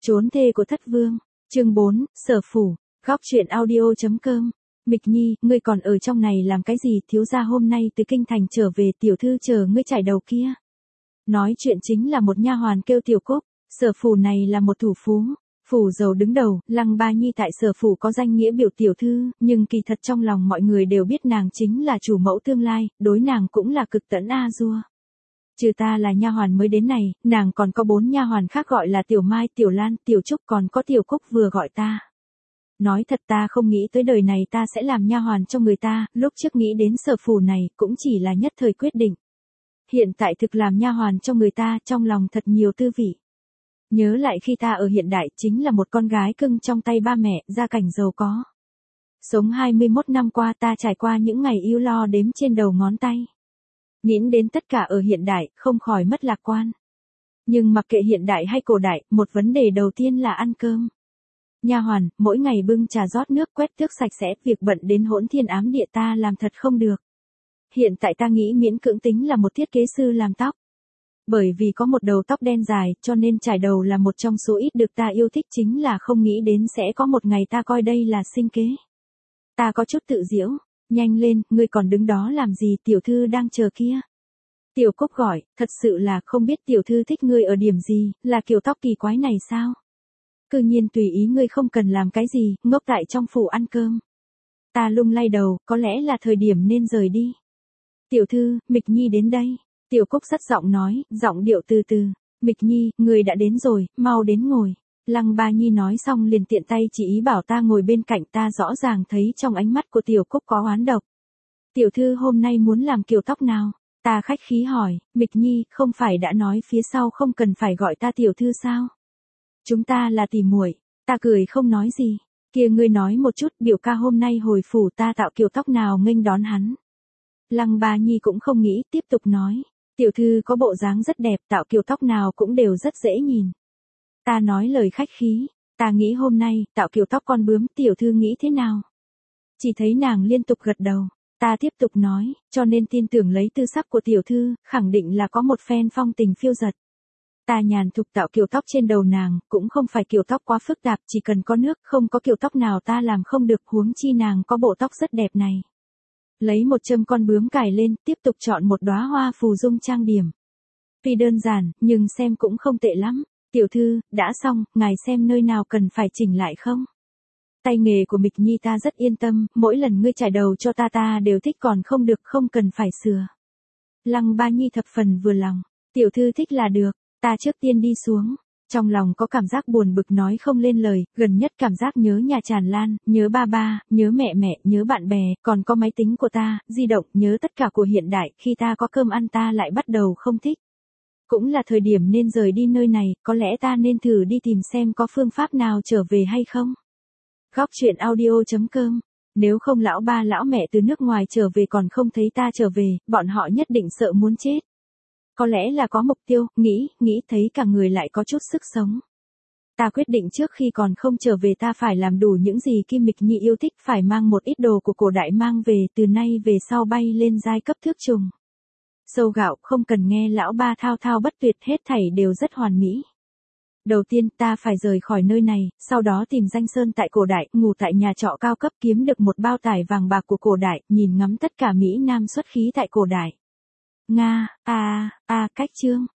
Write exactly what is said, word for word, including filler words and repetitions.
Trốn thê của thất vương, chương bốn, Sở Phủ, góc truyện audio.com. Mịch Nhi, ngươi còn ở trong này làm cái gì? Thiếu gia hôm nay từ kinh thành trở về, tiểu thư chờ ngươi chải đầu kia. Nói chuyện chính là một nha hoàn kêu Tiểu Cúc. Sở Phủ này là một thủ phú, phủ giàu đứng đầu. Lăng Ba Nhi tại Sở Phủ có danh nghĩa biểu tiểu thư, nhưng kỳ thật trong lòng mọi người đều biết nàng chính là chủ mẫu tương lai, đối nàng cũng là cực tẫn a dua. Trừ ta là nha hoàn mới đến này, nàng còn có bốn nha hoàn khác gọi là Tiểu Mai, Tiểu Lan, Tiểu Trúc, còn có Tiểu Cúc vừa gọi ta. Nói thật ta không nghĩ tới đời này ta sẽ làm nha hoàn cho người ta, lúc trước nghĩ đến Sở Phủ này cũng chỉ là nhất thời quyết định. Hiện tại thực làm nha hoàn cho người ta, trong lòng thật nhiều tư vị. Nhớ lại khi ta ở hiện đại chính là một con gái cưng trong tay ba mẹ, gia cảnh giàu có. Sống hai mươi mốt năm qua ta trải qua những ngày ưu lo đếm trên đầu ngón tay. Nghĩ đến tất cả ở hiện đại, không khỏi mất lạc quan. Nhưng mặc kệ hiện đại hay cổ đại, một vấn đề đầu tiên là ăn cơm. Nha hoàn, mỗi ngày bưng trà rót nước quét tước sạch sẽ, việc bận đến hỗn thiên ám địa ta làm thật không được. Hiện tại ta nghĩ miễn cưỡng tính là một thiết kế sư làm tóc. Bởi vì có một đầu tóc đen dài, cho nên trải đầu là một trong số ít được ta yêu thích, chính là không nghĩ đến sẽ có một ngày ta coi đây là sinh kế. Ta có chút tự giễu, nhanh lên, ngươi còn đứng đó làm gì, tiểu thư đang chờ kia. Tiểu Cúc gọi, thật sự là không biết tiểu thư thích ngươi ở điểm gì, là kiểu tóc kỳ quái này sao? Cư nhiên tùy ý ngươi, không cần làm cái gì, ngốc tại trong phủ ăn cơm. Ta lung lay đầu, có lẽ là thời điểm nên rời đi. Tiểu thư, Mịch Nhi đến đây. Tiểu Cúc sắt giọng nói, giọng điệu từ từ. Mịch Nhi, người đã đến rồi, mau đến ngồi. Lăng Ba Nhi nói xong liền tiện tay chỉ ý bảo ta ngồi bên cạnh. Ta rõ ràng thấy trong ánh mắt của Tiểu Cúc có oán độc. Tiểu thư hôm nay muốn làm kiểu tóc nào? Ta khách khí hỏi, Mịch Nhi, không phải đã nói phía sau không cần phải gọi ta tiểu thư sao? Chúng ta là tỉ muội. Ta cười không nói gì. Kia ngươi nói một chút, biểu ca hôm nay hồi phủ ta tạo kiểu tóc nào nghênh đón hắn. Lăng Ba Nhi cũng không nghĩ, tiếp tục nói. Tiểu thư có bộ dáng rất đẹp, tạo kiểu tóc nào cũng đều rất dễ nhìn. Ta nói lời khách khí, ta nghĩ hôm nay, tạo kiểu tóc con bướm, tiểu thư nghĩ thế nào? Chỉ thấy nàng liên tục gật đầu. Ta tiếp tục nói, cho nên tin tưởng lấy tư sắc của tiểu thư, khẳng định là có một phen phong tình phiêu dật. Ta nhàn thục tạo kiểu tóc trên đầu nàng, cũng không phải kiểu tóc quá phức tạp, chỉ cần có nước, không có kiểu tóc nào ta làm không được, huống chi nàng có bộ tóc rất đẹp này. Lấy một châm con bướm cài lên, tiếp tục chọn một đóa hoa phù dung trang điểm. Tuy đơn giản, nhưng xem cũng không tệ lắm. Tiểu thư, đã xong, ngài xem nơi nào cần phải chỉnh lại không? Tay nghề của Mịch Nhi ta rất yên tâm, mỗi lần ngươi trải đầu cho ta ta đều thích, còn không được không cần phải sửa. Lăng Ba Nhi thập phần vừa lòng. Tiểu thư thích là được, ta trước tiên đi xuống. Trong lòng có cảm giác buồn bực nói không lên lời, gần nhất cảm giác nhớ nhà tràn lan, nhớ ba ba, nhớ mẹ mẹ, nhớ bạn bè, còn có máy tính của ta, di động, nhớ tất cả của hiện đại, khi ta có cơm ăn ta lại bắt đầu không thích. Cũng là thời điểm nên rời đi nơi này, có lẽ ta nên thử đi tìm xem có phương pháp nào trở về hay không. Góc truyện audio.com. Nếu không lão ba lão mẹ từ nước ngoài trở về còn không thấy ta trở về, bọn họ nhất định sợ muốn chết. Có lẽ là có mục tiêu, nghĩ, nghĩ thấy cả người lại có chút sức sống. Ta quyết định trước khi còn không trở về ta phải làm đủ những gì Kim Mịch Nhi yêu thích, phải mang một ít đồ của cổ đại mang về, từ nay về sau bay lên giai cấp thước trùng. Sâu gạo, không cần nghe lão ba thao thao bất tuyệt, hết thảy đều rất hoàn mỹ. Đầu tiên ta phải rời khỏi nơi này, sau đó tìm danh sơn tại cổ đại, ngủ tại nhà trọ cao cấp, kiếm được một bao tải vàng bạc của cổ đại, nhìn ngắm tất cả Mỹ Nam xuất khí tại cổ đại. Nga, a, a, cách chương.